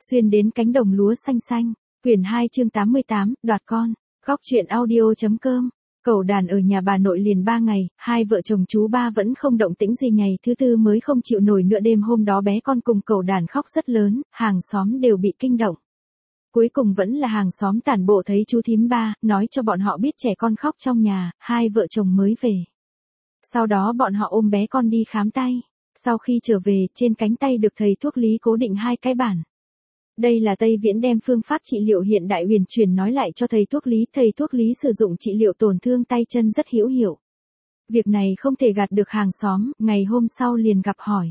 Xuyên đến cánh đồng lúa xanh xanh. Quyển 2 chương 88, đoạt con. Góc truyện audio.com. Cẩu đàn ở nhà bà nội liền 3 ngày, hai vợ chồng chú ba vẫn không động tĩnh gì, ngày thứ tư mới không chịu nổi nữa. Đêm hôm đó bé con cùng cẩu đàn khóc rất lớn, hàng xóm đều bị kinh động. Cuối cùng vẫn là hàng xóm tản bộ thấy chú thím ba, nói cho bọn họ biết trẻ con khóc trong nhà, hai vợ chồng mới về. Sau đó bọn họ ôm bé con đi khám tay. Sau khi trở về, trên cánh tay được thầy thuốc lý cố định 2 cái bản. Đây là Tây Viễn đem phương pháp trị liệu hiện đại huyền truyền nói lại cho thầy thuốc lý sử dụng trị liệu tổn thương tay chân rất hữu hiệu. Việc này không thể gạt được hàng xóm, ngày hôm sau liền gặp hỏi.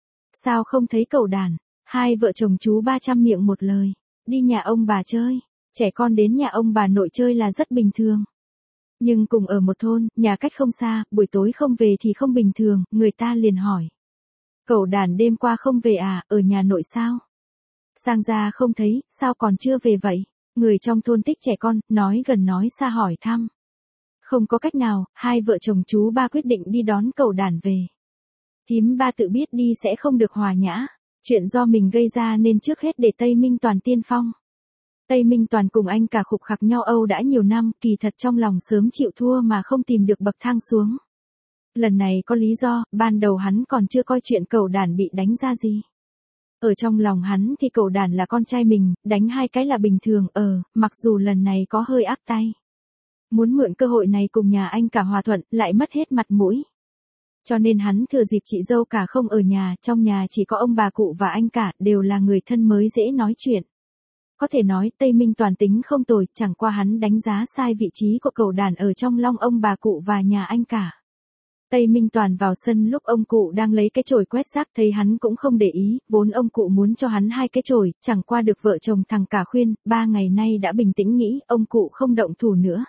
Sao không thấy cẩu đàn? Hai vợ chồng chú ba chăm miệng một lời. Đi nhà ông bà chơi. Trẻ con đến nhà ông bà nội chơi là rất bình thường. Nhưng cùng ở một thôn, nhà cách không xa, buổi tối không về thì không bình thường, người ta liền hỏi. Cẩu đàn đêm qua không về à, ở nhà nội sao? Sang ra không thấy, sao còn chưa về vậy? Người trong thôn thích trẻ con, nói gần nói xa hỏi thăm. Không có cách nào, hai vợ chồng chú ba quyết định đi đón cẩu đàn về. Thím ba tự biết đi sẽ không được hòa nhã. Chuyện do mình gây ra nên trước hết để Tây Minh Toàn tiên phong. Tây Minh Toàn cùng anh cả khục khặc nhau âu đã nhiều năm, kỳ thật trong lòng sớm chịu thua mà không tìm được bậc thang xuống. Lần này có lý do, ban đầu hắn còn chưa coi chuyện cẩu đàn bị đánh ra gì. Ở trong lòng hắn thì cẩu đàn là con trai mình, đánh 2 cái là bình thường, mặc dù lần này có hơi áp tay. Muốn mượn cơ hội này cùng nhà anh cả hòa thuận, lại mất hết mặt mũi. Cho nên hắn thừa dịp chị dâu cả không ở nhà, trong nhà chỉ có ông bà cụ và anh cả, đều là người thân mới dễ nói chuyện. Có thể nói Tây Minh Toàn tính không tồi, chẳng qua hắn đánh giá sai vị trí của cẩu đàn ở trong lòng ông bà cụ và nhà anh cả. Tây Minh Toàn vào sân lúc ông cụ đang lấy cái chổi quét rác, thấy hắn cũng không để ý, vốn ông cụ muốn cho hắn 2 cái chổi, chẳng qua được vợ chồng thằng cả khuyên, 3 ngày nay đã bình tĩnh nghĩ, ông cụ không động thủ nữa.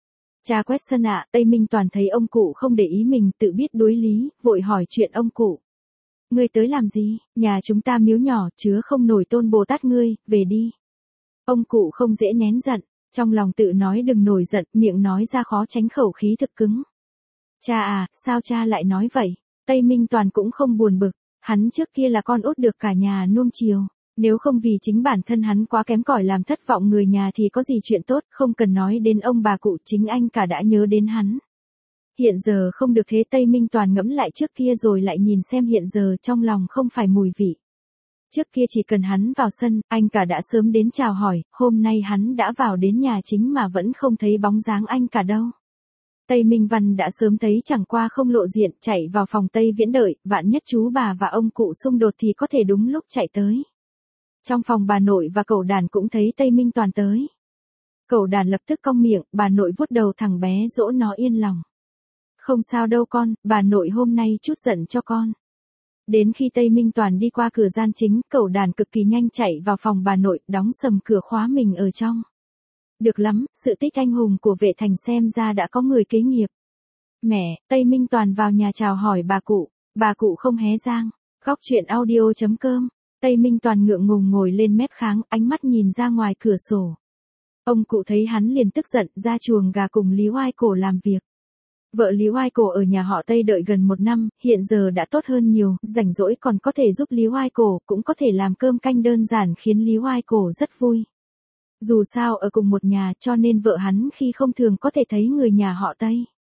Cha quét sân ạ, Tây Minh Toàn thấy ông cụ không để ý mình, tự biết đối lý, vội hỏi chuyện ông cụ. Ngươi tới làm gì, nhà chúng ta miếu nhỏ, chứa không nổi tôn Bồ Tát ngươi, về đi. Ông cụ không dễ nén giận, trong lòng tự nói đừng nổi giận, miệng nói ra khó tránh khẩu khí thực cứng. Cha à, sao cha lại nói vậy? Tây Minh Toàn cũng không buồn bực, hắn trước kia là con út được cả nhà nuông chiều. Nếu không vì chính bản thân hắn quá kém cỏi làm thất vọng người nhà thì có gì chuyện tốt, không cần nói đến ông bà cụ, chính anh cả đã nhớ đến hắn. Hiện giờ không được thế. Tây Minh Toàn ngẫm lại trước kia rồi lại nhìn xem hiện giờ, trong lòng không phải mùi vị. Trước kia chỉ cần hắn vào sân, anh cả đã sớm đến chào hỏi, hôm nay hắn đã vào đến nhà chính mà vẫn không thấy bóng dáng anh cả đâu. Tây Minh Văn đã sớm thấy, chẳng qua không lộ diện, chạy vào phòng Tây Viễn đợi, vạn nhất chú bà và ông cụ xung đột thì có thể đúng lúc chạy tới. Trong phòng bà nội và cẩu đàn cũng thấy Tây Minh Toàn tới. Cẩu đàn lập tức cong miệng, bà nội vuốt đầu thằng bé dỗ nó yên lòng. Không sao đâu con, bà nội hôm nay chút giận cho con. Đến khi Tây Minh Toàn đi qua cửa gian chính, cẩu đàn cực kỳ nhanh chạy vào phòng bà nội, đóng sầm cửa khóa mình ở trong. Được lắm, sự tích anh hùng của Vệ Thành xem ra đã có người kế nghiệp. Mẹ, Tây Minh Toàn vào nhà chào hỏi bà cụ không hé răng. Góc truyện audio.com. Tây Minh Toàn ngượng ngùng ngồi lên mép kháng, ánh mắt nhìn ra ngoài cửa sổ. Ông cụ thấy hắn liền tức giận, ra chuồng gà cùng Lý Oai Cổ làm việc. Vợ Lý Oai Cổ ở nhà họ Tây đợi gần 1 năm, hiện giờ đã tốt hơn nhiều, rảnh rỗi còn có thể giúp Lý Oai Cổ, cũng có thể làm cơm canh đơn giản khiến Lý Oai Cổ rất vui. Dù sao ở cùng một nhà cho nên vợ hắn khi không thường có thể thấy người nhà họ Tây.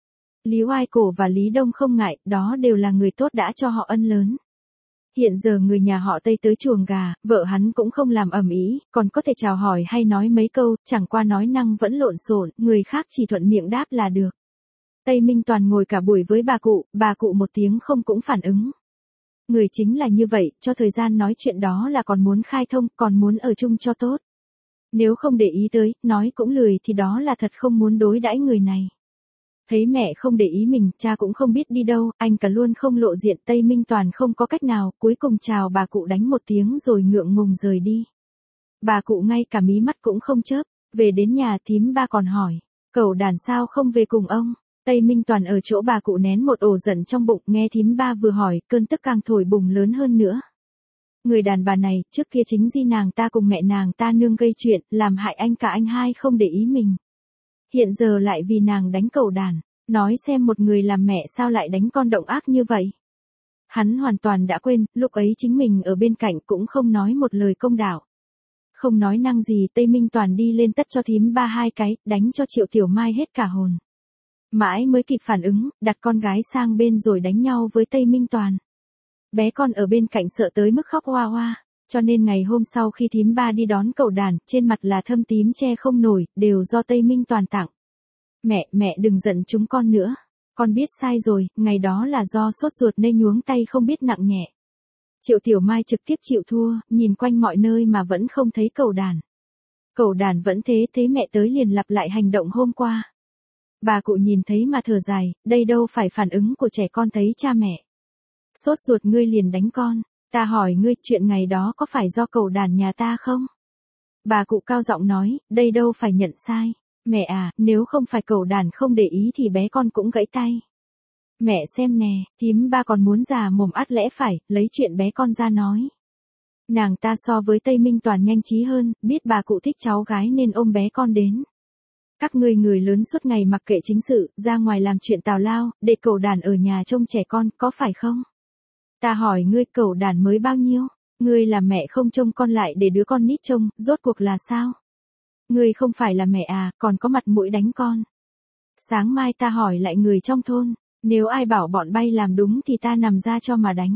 Lý Oai Cổ và Lý Đông không ngại, đó đều là người tốt đã cho họ ân lớn. Hiện giờ người nhà họ Tây tới chuồng gà, vợ hắn cũng không làm ầm ĩ, còn có thể chào hỏi hay nói mấy câu, chẳng qua nói năng vẫn lộn xộn, người khác chỉ thuận miệng đáp là được. Tây Minh Toàn ngồi cả buổi với bà cụ một tiếng không cũng phản ứng. Người chính là như vậy, cho thời gian nói chuyện đó là còn muốn khai thông, còn muốn ở chung cho tốt. Nếu không để ý tới, nói cũng lười thì đó là thật không muốn đối đãi người này. Thấy mẹ không để ý mình, cha cũng không biết đi đâu, anh cả luôn không lộ diện. Tây Minh Toàn không có cách nào, cuối cùng chào bà cụ đánh một tiếng rồi ngượng ngùng rời đi. Bà cụ ngay cả mí mắt cũng không chớp, về đến nhà thím ba còn hỏi, cẩu đàn sao không về cùng ông? Tây Minh Toàn ở chỗ bà cụ nén một ổ giận trong bụng, nghe thím ba vừa hỏi, cơn tức càng thổi bùng lớn hơn nữa. Người đàn bà này, trước kia chính di nàng ta cùng mẹ nàng ta nương gây chuyện, làm hại anh cả anh hai không để ý mình. Hiện giờ lại vì nàng đánh cẩu đàn, nói xem một người làm mẹ sao lại đánh con động ác như vậy. Hắn hoàn toàn đã quên, lúc ấy chính mình ở bên cạnh cũng không nói một lời công đạo. Không nói năng gì, Tây Minh Toàn đi lên tất cho thím ba hai cái, đánh cho Triệu Tiểu Mai hết cả hồn. Mãi mới kịp phản ứng, đặt con gái sang bên rồi đánh nhau với Tây Minh Toàn. Bé con ở bên cạnh sợ tới mức khóc oa oa, cho nên ngày hôm sau khi thím ba đi đón cậu đàn, trên mặt là thâm tím che không nổi, đều do Tây Minh Toàn tặng. Mẹ đừng giận chúng con nữa. Con biết sai rồi, ngày đó là do sốt ruột nên nhuống tay không biết nặng nhẹ. Triệu Tiểu Mai trực tiếp chịu thua, nhìn quanh mọi nơi mà vẫn không thấy cậu đàn. Cậu đàn vẫn thế mẹ tới liền lặp lại hành động hôm qua. Bà cụ nhìn thấy mà thở dài, đây đâu phải phản ứng của trẻ con thấy cha mẹ. Sốt ruột ngươi liền đánh con, ta hỏi ngươi chuyện ngày đó có phải do cậu đàn nhà ta không? Bà cụ cao giọng nói, đây đâu phải nhận sai. Mẹ à, nếu không phải cậu đàn không để ý thì bé con cũng gãy tay. Mẹ xem nè, thím ba còn muốn già mồm ắt lẽ phải, lấy chuyện bé con ra nói. Nàng ta so với Tây Minh Toàn nhanh trí hơn, biết bà cụ thích cháu gái nên ôm bé con đến. Các ngươi người lớn suốt ngày mặc kệ chính sự, ra ngoài làm chuyện tào lao, để cậu đàn ở nhà trông trẻ con, có phải không? Ta hỏi ngươi cậu đàn mới bao nhiêu? Ngươi là mẹ không trông con lại để đứa con nít trông, rốt cuộc là sao? Ngươi không phải là mẹ à, còn có mặt mũi đánh con. Sáng mai ta hỏi lại người trong thôn, nếu ai bảo bọn bay làm đúng thì ta nằm ra cho mà đánh.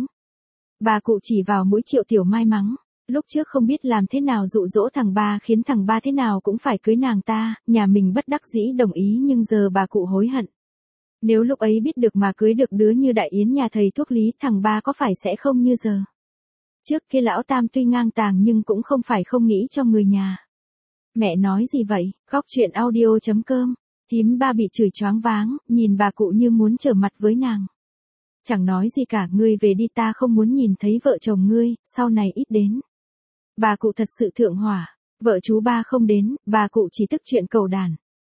Bà cụ chỉ vào mũi Triệu Tiểu Mai mắng, lúc trước không biết làm thế nào dụ dỗ thằng ba khiến thằng ba thế nào cũng phải cưới nàng ta, nhà mình bất đắc dĩ đồng ý nhưng giờ bà cụ hối hận. Nếu lúc ấy biết được mà cưới được đứa như Đại Yến nhà thầy thuốc lý thằng ba có phải sẽ không như giờ. Trước kia lão Tam tuy ngang tàng nhưng cũng không phải không nghĩ cho người nhà. Mẹ nói gì vậy, góc chuyện audio.com, thím ba bị chửi choáng váng, nhìn bà cụ như muốn trở mặt với nàng. Chẳng nói gì cả, ngươi về đi ta không muốn nhìn thấy vợ chồng ngươi, sau này ít đến. Bà cụ thật sự thượng hỏa, vợ chú ba không đến, bà cụ chỉ tức chuyện cậu đàn.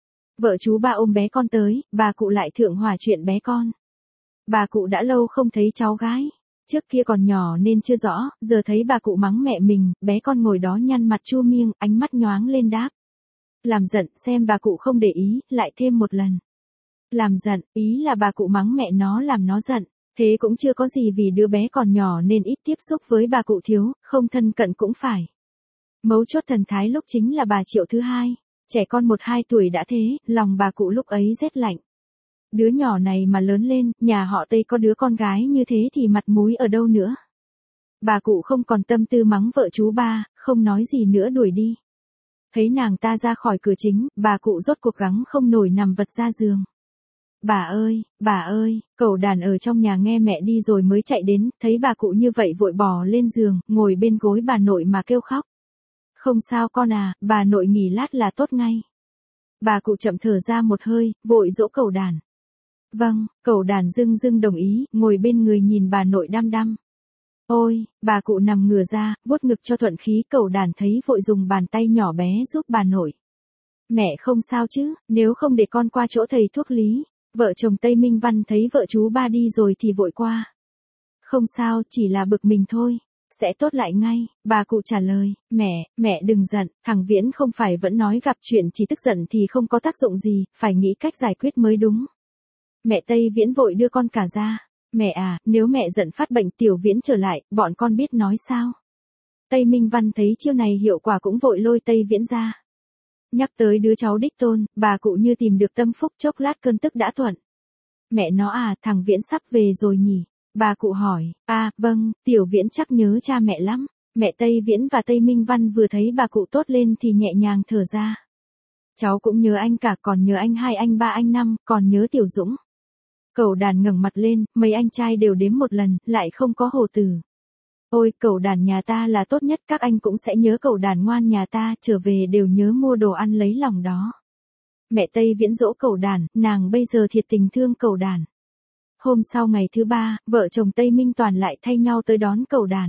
Vợ chú ba ôm bé con tới, bà cụ lại thượng hỏa chuyện bé con. Bà cụ đã lâu không thấy cháu gái. Trước kia còn nhỏ nên chưa rõ, giờ thấy bà cụ mắng mẹ mình, bé con ngồi đó nhăn mặt chua miêng, ánh mắt nhoáng lên đáp. Làm giận, xem bà cụ không để ý, lại thêm một lần. Làm giận, ý là bà cụ mắng mẹ nó làm nó giận. Thế cũng chưa có gì vì đứa bé còn nhỏ nên ít tiếp xúc với bà cụ thiếu, không thân cận cũng phải. Mấu chốt thần thái lúc chính là bà Triệu thứ hai. Trẻ con 1-2 tuổi đã thế, lòng bà cụ lúc ấy rét lạnh. Đứa nhỏ này mà lớn lên, nhà họ Tây có đứa con gái như thế thì mặt mũi ở đâu nữa. Bà cụ không còn tâm tư mắng vợ chú ba, không nói gì nữa đuổi đi. Thấy nàng ta ra khỏi cửa chính, bà cụ rốt cuộc gắng không nổi nằm vật ra giường. Bà ơi, cậu đàn ở trong nhà nghe mẹ đi rồi mới chạy đến, thấy bà cụ như vậy vội bò lên giường, ngồi bên gối bà nội mà kêu khóc. Không sao con à, bà nội nghỉ lát là tốt ngay. Bà cụ chậm thở ra một hơi, vội dỗ cậu đàn. Vâng, cậu đàn dưng đồng ý, ngồi bên người nhìn bà nội đăm đăm. Ôi, bà cụ nằm ngửa ra, vuốt ngực cho thuận khí, cậu đàn thấy vội dùng bàn tay nhỏ bé giúp bà nội. Mẹ không sao chứ, nếu không để con qua chỗ thầy thuốc lý. Vợ chồng Tây Minh Văn thấy vợ chú ba đi rồi thì vội qua. Không sao, chỉ là bực mình thôi. Sẽ tốt lại ngay, bà cụ trả lời. Mẹ đừng giận, thằng Viễn không phải vẫn nói gặp chuyện chỉ tức giận thì không có tác dụng gì, phải nghĩ cách giải quyết mới đúng. Mẹ Tây Viễn vội đưa con cả ra. Mẹ à, nếu mẹ giận phát bệnh Tiểu Viễn trở lại, bọn con biết nói sao? Tây Minh Văn thấy chiêu này hiệu quả cũng vội lôi Tây Viễn ra. Nhắc tới đứa cháu đích tôn, bà cụ như tìm được tâm phúc, chốc lát cơn tức đã thuận. Mẹ nó à, thằng Viễn sắp về rồi nhỉ? Bà cụ hỏi, vâng, Tiểu Viễn chắc nhớ cha mẹ lắm. Mẹ Tây Viễn và Tây Minh Văn vừa thấy bà cụ tốt lên thì nhẹ nhàng thở ra. Cháu cũng nhớ anh cả, còn nhớ anh 2, anh 3, anh 5, còn nhớ Tiểu Dũng. Cậu đàn ngẩng mặt lên, mấy anh trai đều đếm một lần, lại không có hồ từ. Ôi, cậu đàn nhà ta là tốt nhất, các anh cũng sẽ nhớ cậu đàn ngoan nhà ta, trở về đều nhớ mua đồ ăn lấy lòng đó. Mẹ Tây Viễn dỗ cậu đàn, nàng bây giờ thiệt tình thương cậu đàn. Hôm sau ngày thứ 3, vợ chồng Tây Minh Toàn lại thay nhau tới đón cậu đàn.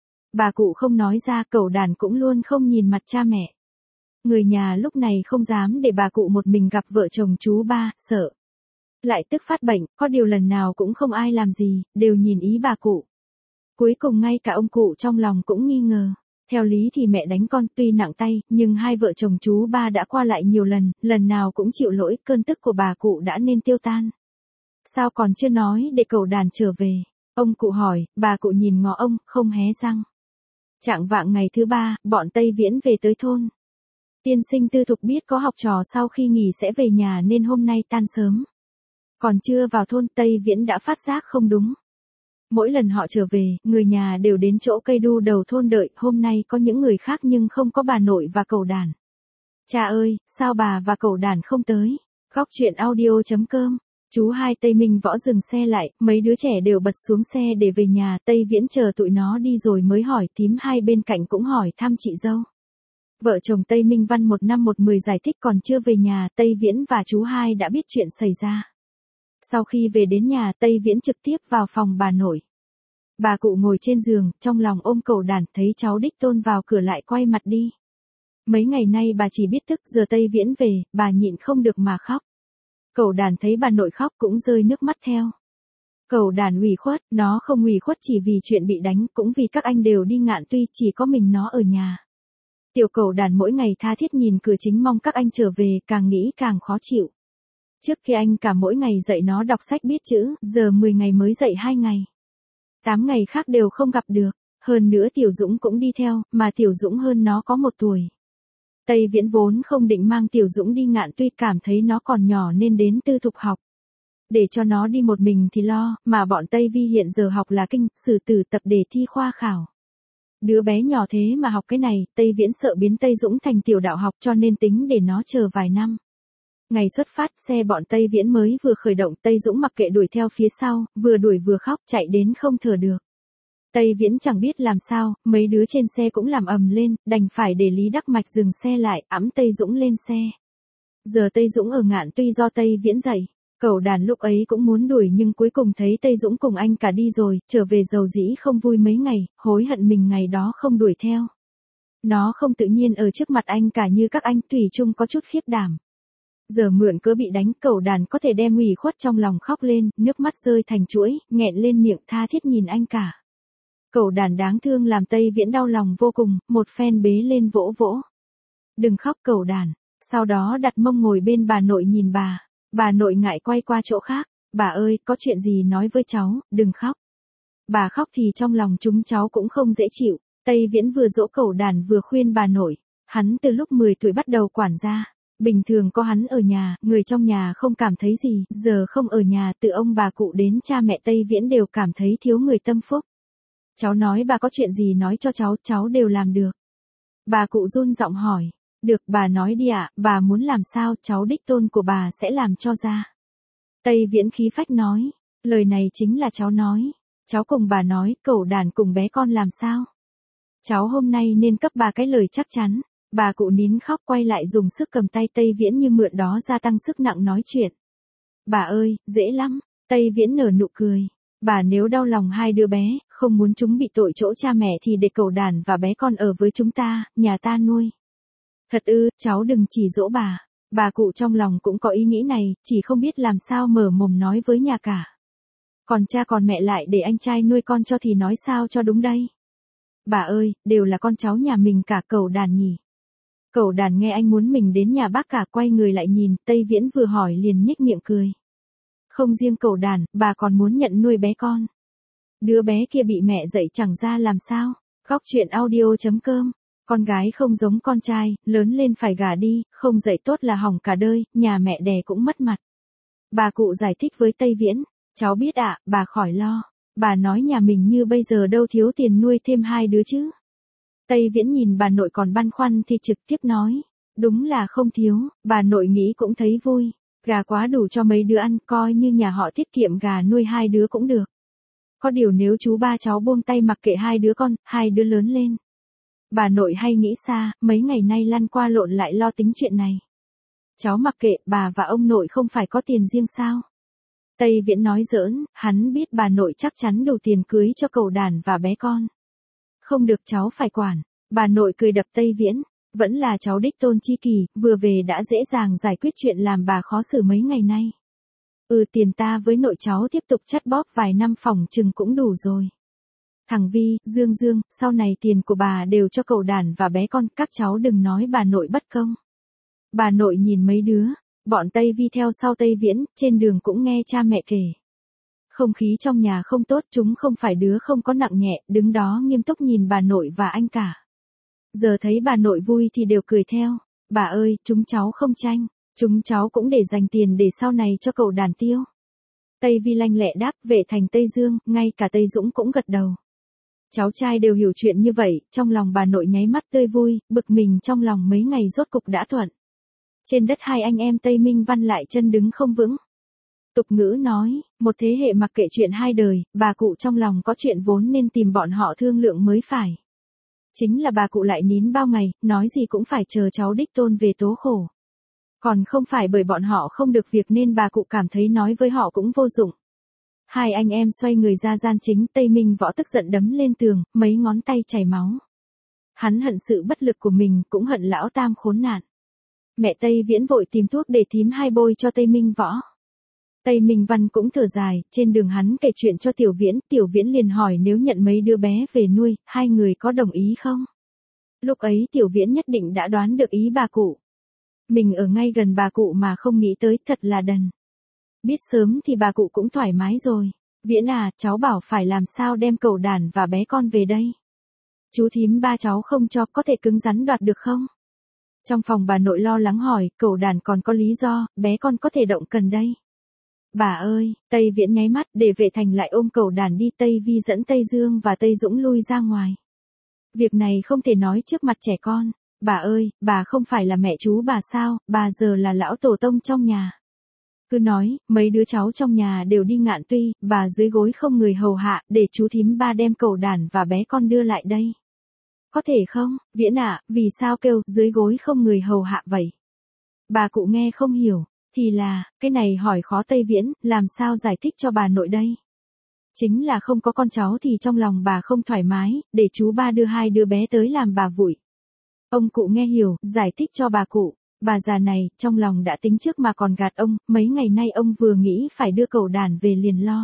Bà cụ không nói ra, cậu đàn cũng luôn không nhìn mặt cha mẹ. Người nhà lúc này không dám để bà cụ một mình gặp vợ chồng chú ba, sợ. Lại tức phát bệnh, có điều lần nào cũng không ai làm gì, đều nhìn ý bà cụ. Cuối cùng ngay cả ông cụ trong lòng cũng nghi ngờ. Theo lý thì mẹ đánh con tuy nặng tay, nhưng hai vợ chồng chú ba đã qua lại nhiều lần nào cũng chịu lỗi, cơn tức của bà cụ đã nên tiêu tan. Sao còn chưa nói để cậu đàn trở về? Ông cụ hỏi, bà cụ nhìn ngó ông, không hé răng. Chạng vạng ngày thứ 3, bọn Tây Viễn về tới thôn. Tiên sinh Tư Thục biết có học trò sau khi nghỉ sẽ về nhà nên hôm nay tan sớm. Còn chưa vào thôn, Tây Viễn đã phát giác không đúng. Mỗi lần họ trở về, người nhà đều đến chỗ cây đu đầu thôn đợi, hôm nay có những người khác nhưng không có bà nội và cẩu đàn. Cha ơi, sao bà và cẩu đàn không tới? Góc chuyện audio.com. Chú hai Tây Minh Võ dừng xe lại, mấy đứa trẻ đều bật xuống xe để về nhà, Tây Viễn chờ tụi nó đi rồi mới hỏi, thím hai bên cạnh cũng hỏi thăm chị dâu. Vợ chồng Tây Minh Văn 1 năm 1 10 giải thích còn chưa về nhà, Tây Viễn và chú hai đã biết chuyện xảy ra. Sau khi về đến nhà, Tây Viễn trực tiếp vào phòng bà nội. Bà cụ ngồi trên giường, trong lòng ôm cẩu đàn, thấy cháu đích tôn vào cửa lại quay mặt đi. Mấy ngày nay bà chỉ biết thức, giờ Tây Viễn về, bà nhịn không được mà khóc. Cẩu đàn thấy bà nội khóc cũng rơi nước mắt theo. Cẩu đàn ủy khuất, nó không ủy khuất chỉ vì chuyện bị đánh, cũng vì các anh đều đi Ngạn Tuy, chỉ có mình nó ở nhà. Tiểu cẩu đàn mỗi ngày tha thiết nhìn cửa chính mong các anh trở về, càng nghĩ càng khó chịu. Trước khi anh cả mỗi ngày dạy nó đọc sách biết chữ, giờ 10 ngày mới dạy 2 ngày. 8 ngày khác đều không gặp được, hơn nữa Tiểu Dũng cũng đi theo, mà Tiểu Dũng hơn nó có 1 tuổi. Tây Viễn vốn không định mang Tiểu Dũng đi Ngạn Tuy, cảm thấy nó còn nhỏ nên đến Tư Thục học. Để cho nó đi một mình thì lo, mà bọn Tây Vi hiện giờ học là kinh, sử tử tập để thi khoa khảo. Đứa bé nhỏ thế mà học cái này, Tây Viễn sợ biến Tây Dũng thành tiểu đạo học cho nên tính để nó chờ vài năm. Ngày xuất phát, xe bọn Tây Viễn mới vừa khởi động, Tây Dũng mặc kệ đuổi theo phía sau, vừa đuổi vừa khóc, chạy đến không thở được. Tây Viễn chẳng biết làm sao, mấy đứa trên xe cũng làm ầm lên, đành phải để Lý Đắc Mạch dừng xe lại, ẵm Tây Dũng lên xe. Giờ Tây Dũng ở Ngạn Tuy do Tây Viễn dạy, cẩu đàn lúc ấy cũng muốn đuổi nhưng cuối cùng thấy Tây Dũng cùng anh cả đi rồi, trở về dầu dĩ không vui mấy ngày, hối hận mình ngày đó không đuổi theo. Nó không tự nhiên ở trước mặt anh cả như các anh, thủy chung có chút khiếp đảm. Giờ mượn cớ bị đánh, cẩu đàn có thể đem ủy khuất trong lòng khóc lên, nước mắt rơi thành chuỗi, nghẹn lên miệng tha thiết nhìn anh cả. Cẩu đàn đáng thương làm Tây Viễn đau lòng vô cùng, một phen bế lên vỗ vỗ. Đừng khóc cẩu đàn, sau đó đặt mông ngồi bên bà nội nhìn bà nội ngại quay qua chỗ khác, bà ơi, có chuyện gì nói với cháu, đừng khóc. Bà khóc thì trong lòng chúng cháu cũng không dễ chịu, Tây Viễn vừa dỗ cẩu đàn vừa khuyên bà nội, hắn từ lúc 10 tuổi bắt đầu quản gia. Bình thường có hắn ở nhà, người trong nhà không cảm thấy gì, giờ không ở nhà, từ ông bà cụ đến cha mẹ Tây Viễn đều cảm thấy thiếu người tâm phúc. Cháu nói bà có chuyện gì nói cho cháu đều làm được. Bà cụ run giọng hỏi, được bà nói đi ạ, bà muốn làm sao, cháu đích tôn của bà sẽ làm cho ra. Tây Viễn khí phách nói, lời này chính là cháu nói, cháu cùng bà nói, cẩu đàn cùng bé con làm sao. Cháu hôm nay nên cấp bà cái lời chắc chắn. Bà cụ nín khóc quay lại dùng sức cầm tay Tây Viễn như mượn đó gia tăng sức nặng nói chuyện. Bà ơi, dễ lắm, Tây Viễn nở nụ cười. Bà nếu đau lòng hai đứa bé, không muốn chúng bị tội chỗ cha mẹ thì để cẩu đàn và bé con ở với chúng ta, nhà ta nuôi. Thật ư, cháu đừng chỉ dỗ bà. Bà cụ trong lòng cũng có ý nghĩ này, chỉ không biết làm sao mở mồm nói với nhà cả. Còn cha còn mẹ lại để anh trai nuôi con cho thì nói sao cho đúng đây. Bà ơi, đều là con cháu nhà mình cả, cẩu đàn nhỉ. Cẩu đàn nghe anh muốn mình đến nhà bác cả quay người lại nhìn, Tây Viễn vừa hỏi liền nhếch miệng cười. Không riêng cẩu đàn, bà còn muốn nhận nuôi bé con. Đứa bé kia bị mẹ dạy chẳng ra làm sao. Góc chuyện audio.com. Con gái không giống con trai, lớn lên phải gả đi, không dạy tốt là hỏng cả đời, nhà mẹ đẻ cũng mất mặt. Bà cụ giải thích với Tây Viễn, cháu biết ạ, bà khỏi lo. Bà nói nhà mình như bây giờ đâu thiếu tiền nuôi thêm 2 đứa chứ. Tây Viễn nhìn bà nội còn băn khoăn thì trực tiếp nói, đúng là không thiếu, bà nội nghĩ cũng thấy vui, gà quá đủ cho mấy đứa ăn, coi như nhà họ tiết kiệm gà nuôi 2 đứa cũng được. Có điều nếu chú ba cháu buông tay mặc kệ 2 đứa con, 2 đứa lớn lên. Bà nội hay nghĩ xa, mấy ngày nay lăn qua lộn lại lo tính chuyện này. Cháu mặc kệ, bà và ông nội không phải có tiền riêng sao? Tây Viễn nói giỡn, hắn biết bà nội chắc chắn đủ tiền cưới cho cẩu đàn và bé con. Không được cháu phải quản. Bà nội cười đập Tây Viễn, vẫn là cháu đích tôn chi kỳ, vừa về đã dễ dàng giải quyết chuyện làm bà khó xử mấy ngày nay. Tiền ta với nội cháu tiếp tục chắt bóp vài năm phòng chừng cũng đủ rồi. Thằng Vi, Dương, sau này tiền của bà đều cho cẩu đàn và bé con, các cháu đừng nói bà nội bất công. Bà nội nhìn mấy đứa, bọn Tây Vi theo sau Tây Viễn, trên đường cũng nghe cha mẹ kể. Không khí trong nhà không tốt, chúng không phải đứa không có nặng nhẹ, đứng đó nghiêm túc nhìn bà nội và anh cả. Giờ thấy bà nội vui thì đều cười theo. Bà ơi, chúng cháu không tranh, chúng cháu cũng để dành tiền để sau này cho cậu đàn tiêu. Tây Vi lanh lẹ đáp, Vệ Thành Tây Dương, ngay cả Tây Dũng cũng gật đầu. Cháu trai đều hiểu chuyện như vậy, trong lòng bà nội nháy mắt tươi vui, bực mình trong lòng mấy ngày rốt cục đã thuận. Trên đất hai anh em Tây Minh Văn lại chân đứng không vững. Tục ngữ nói, một thế hệ mặc kệ chuyện hai đời, bà cụ trong lòng có chuyện vốn nên tìm bọn họ thương lượng mới phải. Chính là bà cụ lại nín bao ngày, nói gì cũng phải chờ cháu đích tôn về tố khổ. Còn không phải bởi bọn họ không được việc nên bà cụ cảm thấy nói với họ cũng vô dụng. Hai anh em xoay người ra gian chính, Tây Minh Võ tức giận đấm lên tường, mấy ngón tay chảy máu. Hắn hận sự bất lực của mình, cũng hận lão tam khốn nạn. Mẹ Tây Viễn vội tìm thuốc để thím hai bôi cho Tây Minh Võ. Tây Minh Văn cũng thở dài, trên đường hắn kể chuyện cho Tiểu Viễn liền hỏi nếu nhận mấy đứa bé về nuôi, hai người có đồng ý không? Lúc ấy Tiểu Viễn nhất định đã đoán được ý bà cụ. Mình ở ngay gần bà cụ mà không nghĩ tới, thật là đần. Biết sớm thì bà cụ cũng thoải mái rồi. Viễn à, cháu bảo phải làm sao đem cậu đàn và bé con về đây. Chú thím ba cháu không cho, có thể cứng rắn đoạt được không? Trong phòng bà nội lo lắng hỏi, cậu đàn còn có lý do, bé con có thể động cần đây. Bà ơi, Tây Viễn nháy mắt để Vệ Thành lại ôm cậu đàn đi. Tây Vi dẫn Tây Dương và Tây Dũng lui ra ngoài. Việc này không thể nói trước mặt trẻ con. Bà ơi, bà không phải là mẹ chú bà sao, bà giờ là lão tổ tông trong nhà. Cứ nói, mấy đứa cháu trong nhà đều đi ngạn tuy, bà dưới gối không người hầu hạ, để chú thím ba đem cậu đàn và bé con đưa lại đây. Có thể không, Viễn ạ, vì sao kêu dưới gối không người hầu hạ vậy? Bà cụ nghe không hiểu, thì là, cái này hỏi khó Tây Viễn, làm sao giải thích cho bà nội đây? Chính là không có con cháu thì trong lòng bà không thoải mái, để chú ba đưa hai đứa bé tới làm bà vụi. Ông cụ nghe hiểu, giải thích cho bà cụ. Bà già này, trong lòng đã tính trước mà còn gạt ông, mấy ngày nay ông vừa nghĩ phải đưa cậu đàn về liền lo.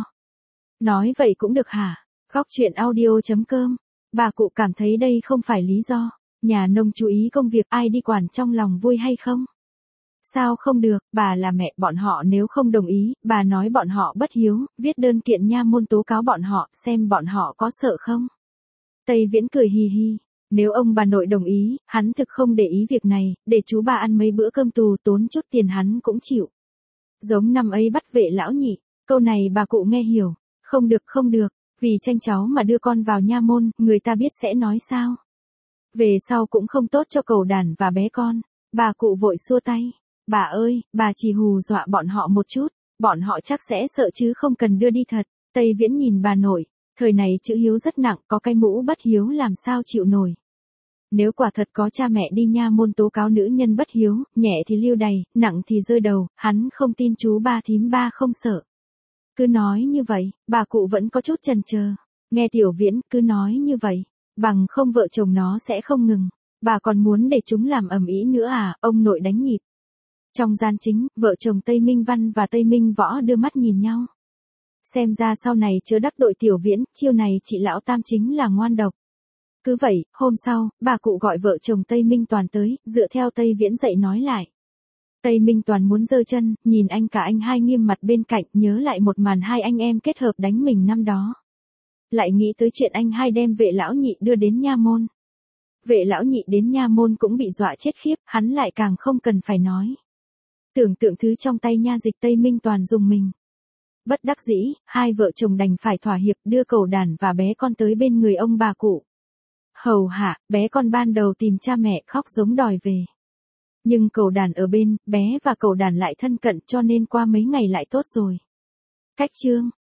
Nói vậy cũng được hả? Góc chuyện audio.com. Bà cụ cảm thấy đây không phải lý do. Nhà nông chú ý công việc ai đi quản trong lòng vui hay không? Sao không được, bà là mẹ bọn họ nếu không đồng ý, bà nói bọn họ bất hiếu, viết đơn kiện nha môn tố cáo bọn họ, xem bọn họ có sợ không? Tây Viễn cười hì hì. Nếu ông bà nội đồng ý, hắn thực không để ý việc này, để chú bà ăn mấy bữa cơm tù tốn chút tiền hắn cũng chịu. Giống năm ấy bắt Vệ lão nhị, câu này bà cụ nghe hiểu, không được, vì tranh cháu mà đưa con vào nha môn, người ta biết sẽ nói sao. Về sau cũng không tốt cho cậu đàn và bé con, bà cụ vội xua tay, bà ơi, bà chỉ hù dọa bọn họ một chút, bọn họ chắc sẽ sợ chứ không cần đưa đi thật. Tây Viễn nhìn bà nội. Thời này chữ hiếu rất nặng, có cái mũ bất hiếu làm sao chịu nổi. Nếu quả thật có cha mẹ đi nha môn tố cáo nữ nhân bất hiếu, nhẹ thì lưu đày, nặng thì rơi đầu, hắn không tin chú ba thím ba không sợ. Cứ nói như vậy, bà cụ vẫn có chút chần chờ. Nghe Tiểu Viễn, cứ nói như vậy, bằng không vợ chồng nó sẽ không ngừng. Bà còn muốn để chúng làm ầm ĩ nữa à, ông nội đánh nhịp. Trong gian chính, vợ chồng Tây Minh Văn và Tây Minh Võ đưa mắt nhìn nhau. Xem ra sau này chớ đắc tội Tiểu Viễn, chiêu này chị lão tam chính là ngoan độc. Cứ vậy, hôm sau, bà cụ gọi vợ chồng Tây Minh Toàn tới, dựa theo Tây Viễn dạy nói lại. Tây Minh Toàn muốn giơ chân, nhìn anh cả anh hai nghiêm mặt bên cạnh, nhớ lại một màn hai anh em kết hợp đánh mình năm đó. Lại nghĩ tới chuyện anh hai đem Vệ lão nhị đưa đến nha môn. Vệ lão nhị đến nha môn cũng bị dọa chết khiếp, hắn lại càng không cần phải nói. Tưởng tượng thứ trong tay nha dịch Tây Minh Toàn dùng mình. Bất đắc dĩ, hai vợ chồng đành phải thỏa hiệp đưa cậu đàn và bé con tới bên người ông bà cụ. Hầu hạ, bé con ban đầu tìm cha mẹ khóc giống đòi về. Nhưng cậu đàn ở bên, bé và cậu đàn lại thân cận cho nên qua mấy ngày lại tốt rồi. Cách chương